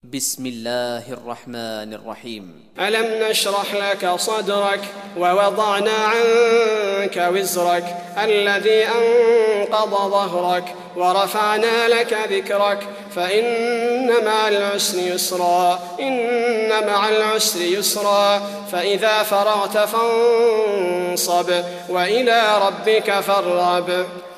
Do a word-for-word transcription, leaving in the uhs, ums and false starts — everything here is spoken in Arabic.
بسم الله الرحمن الرحيم. ألم نشرح لك صدرك ووضعنا عنك وزرك الذي أنقض ظهرك ورفعنا لك ذكرك فإن مع العسر يسرا إن مع العسر يسرا فإذا فرغت فانصب وإلى ربك فارغب.